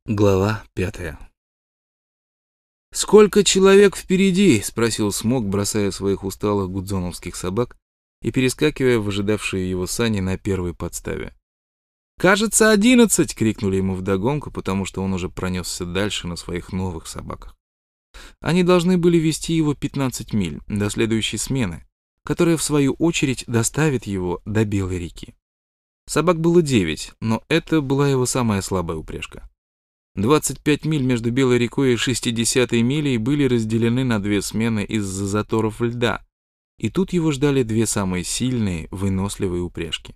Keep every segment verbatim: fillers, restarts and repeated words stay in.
Глава пятая. «Сколько человек впереди?» — спросил Смок, бросая своих усталых гудзоновских собак и перескакивая в ожидавшие его сани на первой подставе. «Кажется, одиннадцать!» — крикнули ему вдогонку, потому что он уже пронесся дальше на своих новых собаках. Они должны были вести его пятнадцать миль до следующей смены, которая, в свою очередь, доставит его до Белой реки. Собак было девять, но это была его самая слабая упряжка. двадцать пять миль между Белой рекой и шестидесятой милей были разделены на две смены из-за заторов льда, и тут его ждали две самые сильные, выносливые упряжки.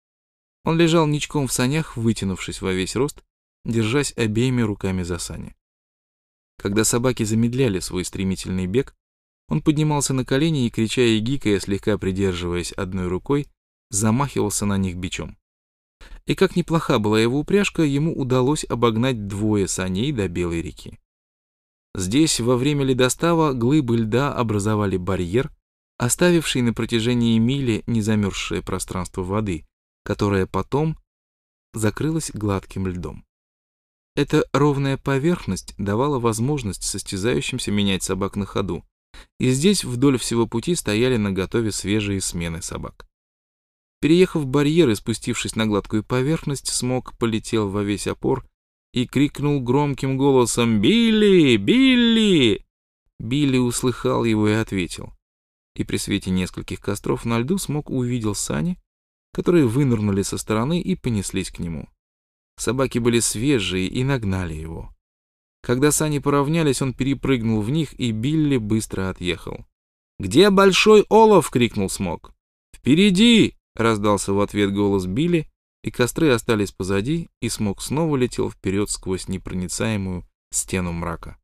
Он лежал ничком в санях, вытянувшись во весь рост, держась обеими руками за сани. Когда собаки замедляли свой стремительный бег, он поднимался на колени и, крича и гикая, слегка придерживаясь одной рукой, замахивался на них бичом. И как неплоха была его упряжка, ему удалось обогнать двое саней до Белой реки. Здесь во время ледостава глыбы льда образовали барьер, оставивший на протяжении мили незамерзшее пространство воды, которое потом закрылось гладким льдом. Эта ровная поверхность давала возможность состязающимся менять собак на ходу, и здесь вдоль всего пути стояли наготове свежие смены собак. Переехав барьер и спустившись на гладкую поверхность, Смок полетел во весь опор и крикнул громким голосом «Билли! Билли!». Билли услыхал его и ответил. И при свете нескольких костров на льду Смок увидел сани, которые вынырнули со стороны и понеслись к нему. Собаки были свежие и нагнали его. Когда сани поравнялись, он перепрыгнул в них, и Билли быстро отъехал. «Где Большой Олов?» — крикнул Смок. «Впереди!» — раздался в ответ голос Билли, и костры остались позади, и Смок снова летел вперед сквозь непроницаемую стену мрака.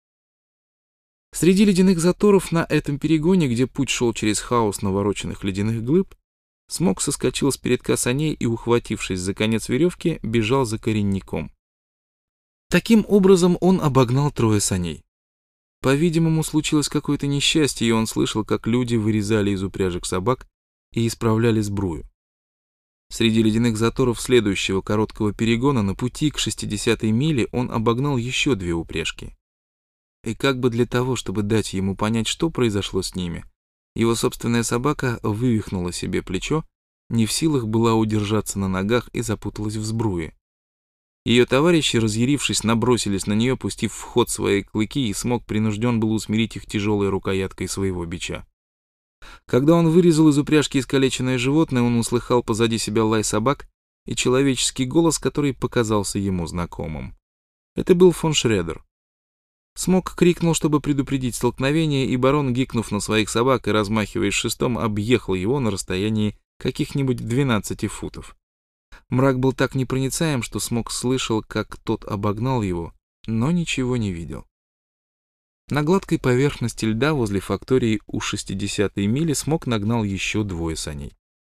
Среди ледяных заторов на этом перегоне, где путь шел через хаос навороченных ледяных глыб, Смок соскочил с передка саней и, ухватившись за конец веревки, бежал за коренником. Таким образом он обогнал трое саней. По-видимому, случилось какое-то несчастье, и он слышал, как люди вырезали из упряжек собак и исправляли сбрую. Среди ледяных заторов следующего короткого перегона на пути к шестидесятой миле он обогнал еще две упряжки. И как бы для того, чтобы дать ему понять, что произошло с ними, его собственная собака вывихнула себе плечо, не в силах была удержаться на ногах и запуталась в сбруе. Ее товарищи, разъярившись, набросились на нее, пустив в ход свои клыки, и Смок принужден был усмирить их тяжелой рукояткой своего бича. Когда он вырезал из упряжки искалеченное животное, он услыхал позади себя лай собак и человеческий голос, который показался ему знакомым. Это был фон Шредер. Смок крикнул, чтобы предупредить столкновение, и барон, гикнув на своих собак и размахиваясь шестом, объехал его на расстоянии каких-нибудь двенадцати футов. Мрак был так непроницаем, что Смок слышал, как тот обогнал его, но ничего не видел. На гладкой поверхности льда возле фактории у шестидесятой мили Смок нагнал еще двое саней.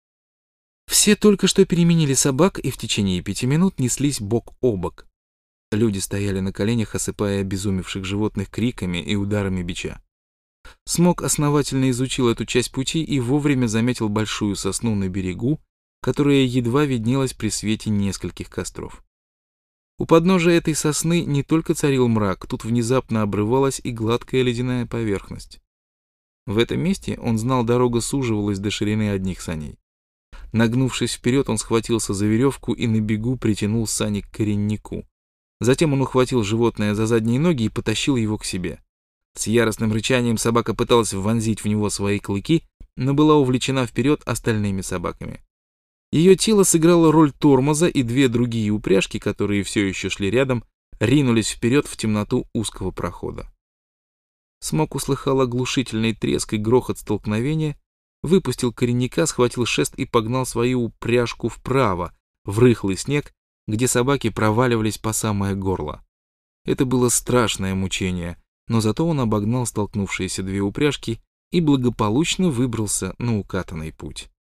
Все только что переменили собак и в течение пяти минут неслись бок о бок. Люди стояли на коленях, осыпая обезумевших животных криками и ударами бича. Смок основательно изучил эту часть пути и вовремя заметил большую сосну на берегу, которая едва виднелась при свете нескольких костров. У подножия этой сосны не только царил мрак, тут внезапно обрывалась и гладкая ледяная поверхность. В этом месте, он знал, дорога суживалась до ширины одних саней. Нагнувшись вперед, он схватился за веревку и на бегу притянул сани к кореннику. Затем он ухватил животное за задние ноги и потащил его к себе. С яростным рычанием собака пыталась вонзить в него свои клыки, но была увлечена вперед остальными собаками. Ее тело сыграло роль тормоза, и две другие упряжки, которые все еще шли рядом, ринулись вперед в темноту узкого прохода. Смок услыхал оглушительный треск и грохот столкновения, выпустил коренника, схватил шест и погнал свою упряжку вправо, в рыхлый снег, где собаки проваливались по самое горло. Это было страшное мучение, но зато он обогнал столкнувшиеся две упряжки и благополучно выбрался на укатанный путь.